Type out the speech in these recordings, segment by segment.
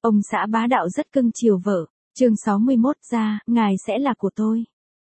Ông xã bá đạo rất cưng chiều vợ. Chương 61 ra, ngài sẽ là của tôi.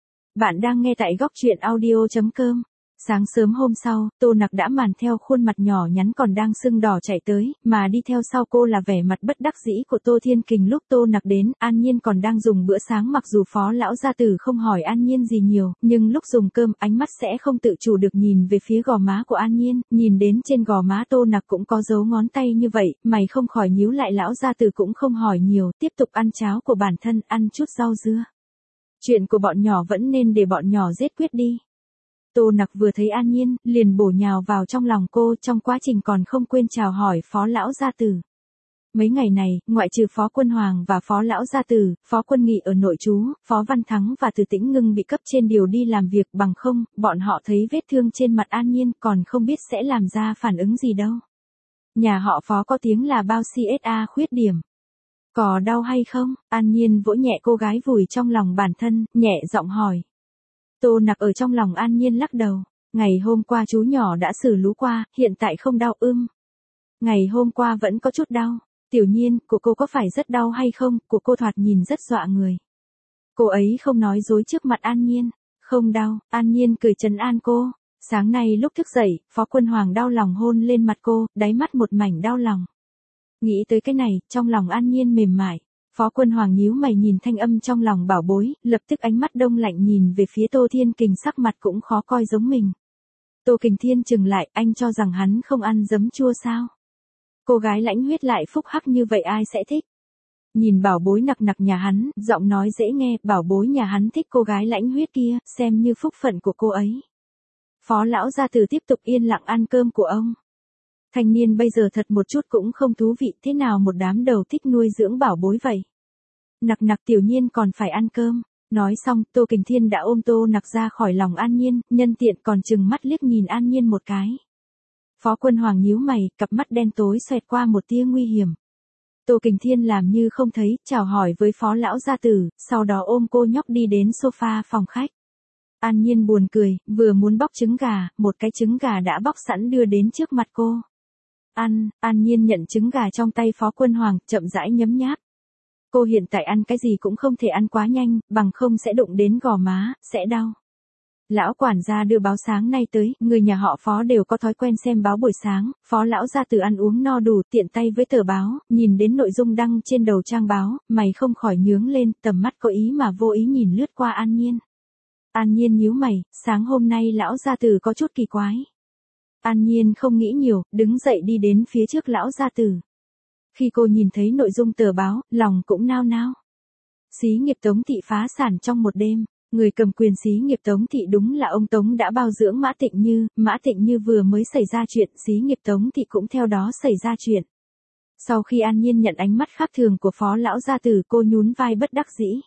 Bạn đang nghe tại góc truyện audio.com. Sáng sớm hôm sau, Tô Nặc đã màn theo khuôn mặt nhỏ nhắn còn đang sưng đỏ chạy tới, mà đi theo sau cô là vẻ mặt bất đắc dĩ của Tô Thiên Kình. Lúc Tô Nặc đến, An Nhiên còn đang dùng bữa sáng, mặc dù Phó lão gia tử không hỏi An Nhiên gì nhiều, nhưng lúc dùng cơm ánh mắt sẽ không tự chủ được nhìn về phía gò má của An Nhiên, nhìn đến trên gò má Tô Nặc cũng có dấu ngón tay như vậy, mày không khỏi nhíu lại. Lão gia tử cũng không hỏi nhiều, tiếp tục ăn cháo của bản thân, ăn chút rau dưa. Chuyện của bọn nhỏ vẫn nên để bọn nhỏ giết quyết đi. Tô Nặc vừa thấy An Nhiên, liền bổ nhào vào trong lòng cô, trong quá trình còn không quên chào hỏi Phó lão gia tử. Mấy ngày này, ngoại trừ Phó Quân Hoàng và Phó lão gia tử, Phó Quân Nghị ở nội trú, Phó Văn Thắng và Từ Tĩnh Ngưng bị cấp trên điều đi làm việc, bằng không, bọn họ thấy vết thương trên mặt An Nhiên còn không biết sẽ làm ra phản ứng gì đâu. Nhà họ Phó có tiếng là bao CSA khuyết điểm. Có đau hay không? An Nhiên vỗ nhẹ cô gái vùi trong lòng bản thân, nhẹ giọng hỏi. Tô Nặc ở trong lòng An Nhiên lắc đầu. Ngày hôm qua chú nhỏ đã xử lú qua, hiện tại không đau Ngày hôm qua vẫn có chút đau. Tiểu Nhiên, của cô có phải rất đau hay không? Của cô thoạt nhìn rất dọa người. Cô ấy không nói dối trước mặt An Nhiên. Không đau, An Nhiên cười trấn an cô. Sáng nay lúc thức dậy, Phó Quân Hoàng đau lòng hôn lên mặt cô, đáy mắt một mảnh đau lòng. Nghĩ tới cái này, trong lòng An Nhiên mềm mại. Phó Quân Hoàng nhíu mày nhìn thanh âm trong lòng bảo bối, lập tức ánh mắt đông lạnh nhìn về phía Tô Thiên Kình, sắc mặt cũng khó coi giống mình. Tô Kình Thiên chừng lại, anh cho rằng hắn không ăn giấm chua sao? Cô gái lãnh huyết lại phúc hắc như vậy ai sẽ thích? Nhìn bảo bối nặc nặc nhà hắn, giọng nói dễ nghe, bảo bối nhà hắn thích cô gái lãnh huyết kia, xem như phúc phận của cô ấy. Phó lão gia tử tiếp tục yên lặng ăn cơm của ông. Thanh niên bây giờ thật một chút cũng không thú vị, thế nào một đám đầu thích nuôi dưỡng bảo bối vậy. Nặc nặc, Tiểu Nhiên còn phải ăn cơm. Nói xong, Tô Kình Thiên đã ôm Tô Nặc ra khỏi lòng An Nhiên, nhân tiện còn trừng mắt liếc nhìn An Nhiên một cái. Phó Quân Hoàng nhíu mày, cặp mắt đen tối xoẹt qua một tia nguy hiểm. Tô Kình Thiên làm như không thấy, chào hỏi với Phó lão gia tử, sau đó ôm cô nhóc đi đến sofa phòng khách. An Nhiên buồn cười, vừa muốn bóc trứng gà, một cái trứng gà đã bóc sẵn đưa đến trước mặt cô. An Nhiên nhận trứng gà trong tay Phó Quân Hoàng, chậm rãi nhấm nháp. Cô hiện tại ăn cái gì cũng không thể ăn quá nhanh, bằng không sẽ đụng đến gò má, sẽ đau. Lão quản gia đưa báo sáng nay tới, người nhà họ Phó đều có thói quen xem báo buổi sáng, Phó lão gia tử ăn uống no đủ, tiện tay với tờ báo, nhìn đến nội dung đăng trên đầu trang báo, mày không khỏi nhướng lên, tầm mắt có ý mà vô ý nhìn lướt qua An Nhiên. An Nhiên nhíu mày, sáng hôm nay lão gia tử có chút kỳ quái. An Nhiên không nghĩ nhiều, đứng dậy đi đến phía trước lão gia tử. Khi cô nhìn thấy nội dung tờ báo, lòng cũng nao nao. Xí nghiệp Tống Thị phá sản trong một đêm, người cầm quyền xí nghiệp Tống Thị đúng là ông Tống đã bao dưỡng Mã Tịnh Như vừa mới xảy ra chuyện, xí nghiệp Tống Thị cũng theo đó xảy ra chuyện. Sau khi An Nhiên nhận ánh mắt khác thường của Phó lão gia tử, cô nhún vai bất đắc dĩ.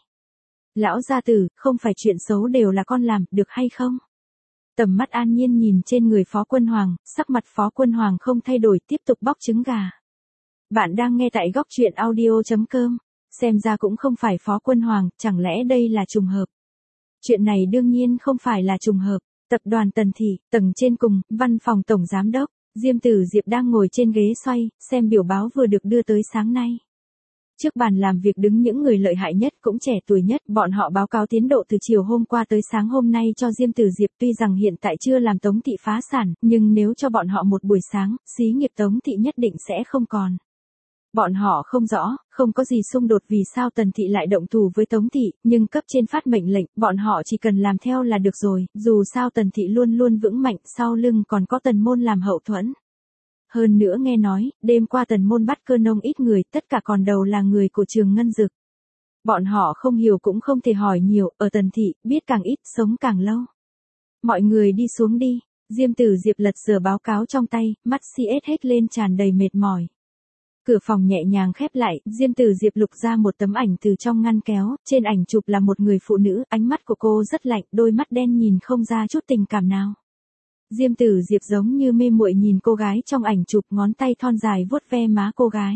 Lão gia tử, không phải chuyện xấu đều là con làm, được hay không? Tầm mắt An Nhiên nhìn trên người Phó Quân Hoàng, sắc mặt Phó Quân Hoàng không thay đổi, tiếp tục bóc trứng gà. Bạn đang nghe tại góc truyện audio.com. Xem ra cũng không phải Phó Quân Hoàng, chẳng lẽ đây là trùng hợp? Chuyện này đương nhiên không phải là trùng hợp. Tập đoàn Tần Thị, tầng trên cùng, văn phòng tổng giám đốc, Diêm Tử Diệp đang ngồi trên ghế xoay, xem biểu báo vừa được đưa tới sáng nay. Trước bàn làm việc đứng những người lợi hại nhất cũng trẻ tuổi nhất, bọn họ báo cáo tiến độ từ chiều hôm qua tới sáng hôm nay cho Diêm Tử Diệp. Tuy rằng hiện tại chưa làm Tống Thị phá sản, nhưng nếu cho bọn họ một buổi sáng, xí nghiệp Tống Thị nhất định sẽ không còn. Bọn họ không rõ, không có gì xung đột vì sao Tần Thị lại động thủ với Tống Thị, nhưng cấp trên phát mệnh lệnh, bọn họ chỉ cần làm theo là được rồi, dù sao Tần Thị luôn luôn vững mạnh, sau lưng còn có Tần Môn làm hậu thuẫn. Hơn nữa nghe nói, đêm qua Tần Môn bắt Cơ Nông ít người, tất cả còn đầu là người của Trường Ngân Dực. Bọn họ không hiểu cũng không thể hỏi nhiều, ở Tần Thị, biết càng ít, sống càng lâu. Mọi người đi xuống đi, Diêm Tử Diệp lật dở báo cáo trong tay, mắt CS hết lên tràn đầy mệt mỏi. Cửa phòng nhẹ nhàng khép lại, Diêm Tử Diệp lục ra một tấm ảnh từ trong ngăn kéo, trên ảnh chụp là một người phụ nữ, ánh mắt của cô rất lạnh, đôi mắt đen nhìn không ra chút tình cảm nào. Diêm Tử Diệp giống như mê muội nhìn cô gái trong ảnh chụp, ngón tay thon dài vuốt ve má cô gái.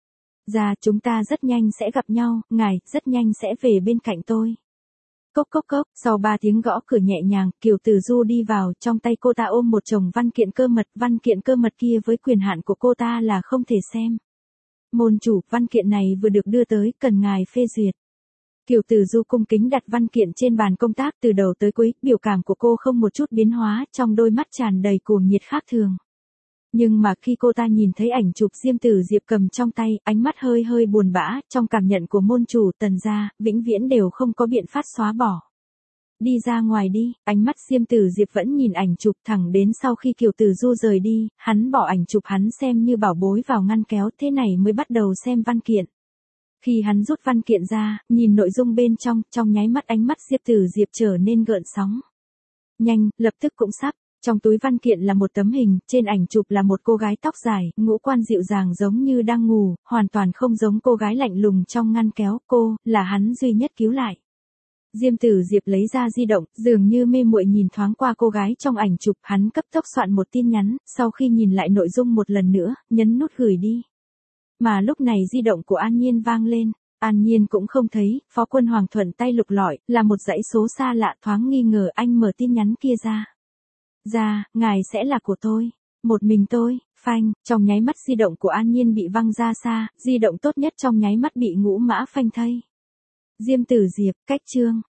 Dạ, chúng ta rất nhanh sẽ gặp nhau, ngài, rất nhanh sẽ về bên cạnh tôi. Cốc cốc cốc, sau 3 tiếng gõ cửa nhẹ nhàng, Kiều Từ Du đi vào, trong tay cô ta ôm một chồng văn kiện cơ mật kia với quyền hạn của cô ta là không thể xem. Môn chủ, văn kiện này vừa được đưa tới, cần ngài phê duyệt. Kiều Tử Du cung kính đặt văn kiện trên bàn công tác, từ đầu tới cuối, biểu cảm của cô không một chút biến hóa, trong đôi mắt tràn đầy cuồng nhiệt khác thường. Nhưng mà khi cô ta nhìn thấy ảnh chụp Diêm Tử Diệp cầm trong tay, ánh mắt hơi hơi buồn bã, trong cảm nhận của môn chủ Tần gia, vĩnh viễn đều không có biện pháp xóa bỏ. Đi ra ngoài đi, ánh mắt Diêm Tử Diệp vẫn nhìn ảnh chụp, thẳng đến sau khi Kiều Tử Du rời đi, hắn bỏ ảnh chụp hắn xem như bảo bối vào ngăn kéo, thế này mới bắt đầu xem văn kiện. Khi hắn rút văn kiện ra, nhìn nội dung bên trong nháy mắt ánh mắt Diêm Tử Diệp trở nên gợn sóng. Nhanh, lập tức cũng sắp. Trong túi văn kiện là một tấm hình, trên ảnh chụp là một cô gái tóc dài, ngũ quan dịu dàng giống như đang ngủ, hoàn toàn không giống cô gái lạnh lùng trong ngăn kéo, cô, là hắn duy nhất cứu lại. Diêm Tử Diệp lấy ra di động, dường như mê muội nhìn thoáng qua cô gái trong ảnh chụp, hắn cấp tốc soạn một tin nhắn, sau khi nhìn lại nội dung một lần nữa, nhấn nút gửi đi. Mà lúc này di động của An Nhiên vang lên, An Nhiên cũng không thấy, Phó Quân Hoàng thuận tay lục lọi, là một dãy số xa lạ, thoáng nghi ngờ anh mở tin nhắn kia ra. Ngài sẽ là của tôi. Một mình tôi, phanh, trong nháy mắt di động của An Nhiên bị văng ra xa, di động tốt nhất trong nháy mắt bị ngũ mã phanh thây. Diêm Tử Diệp, cách chương.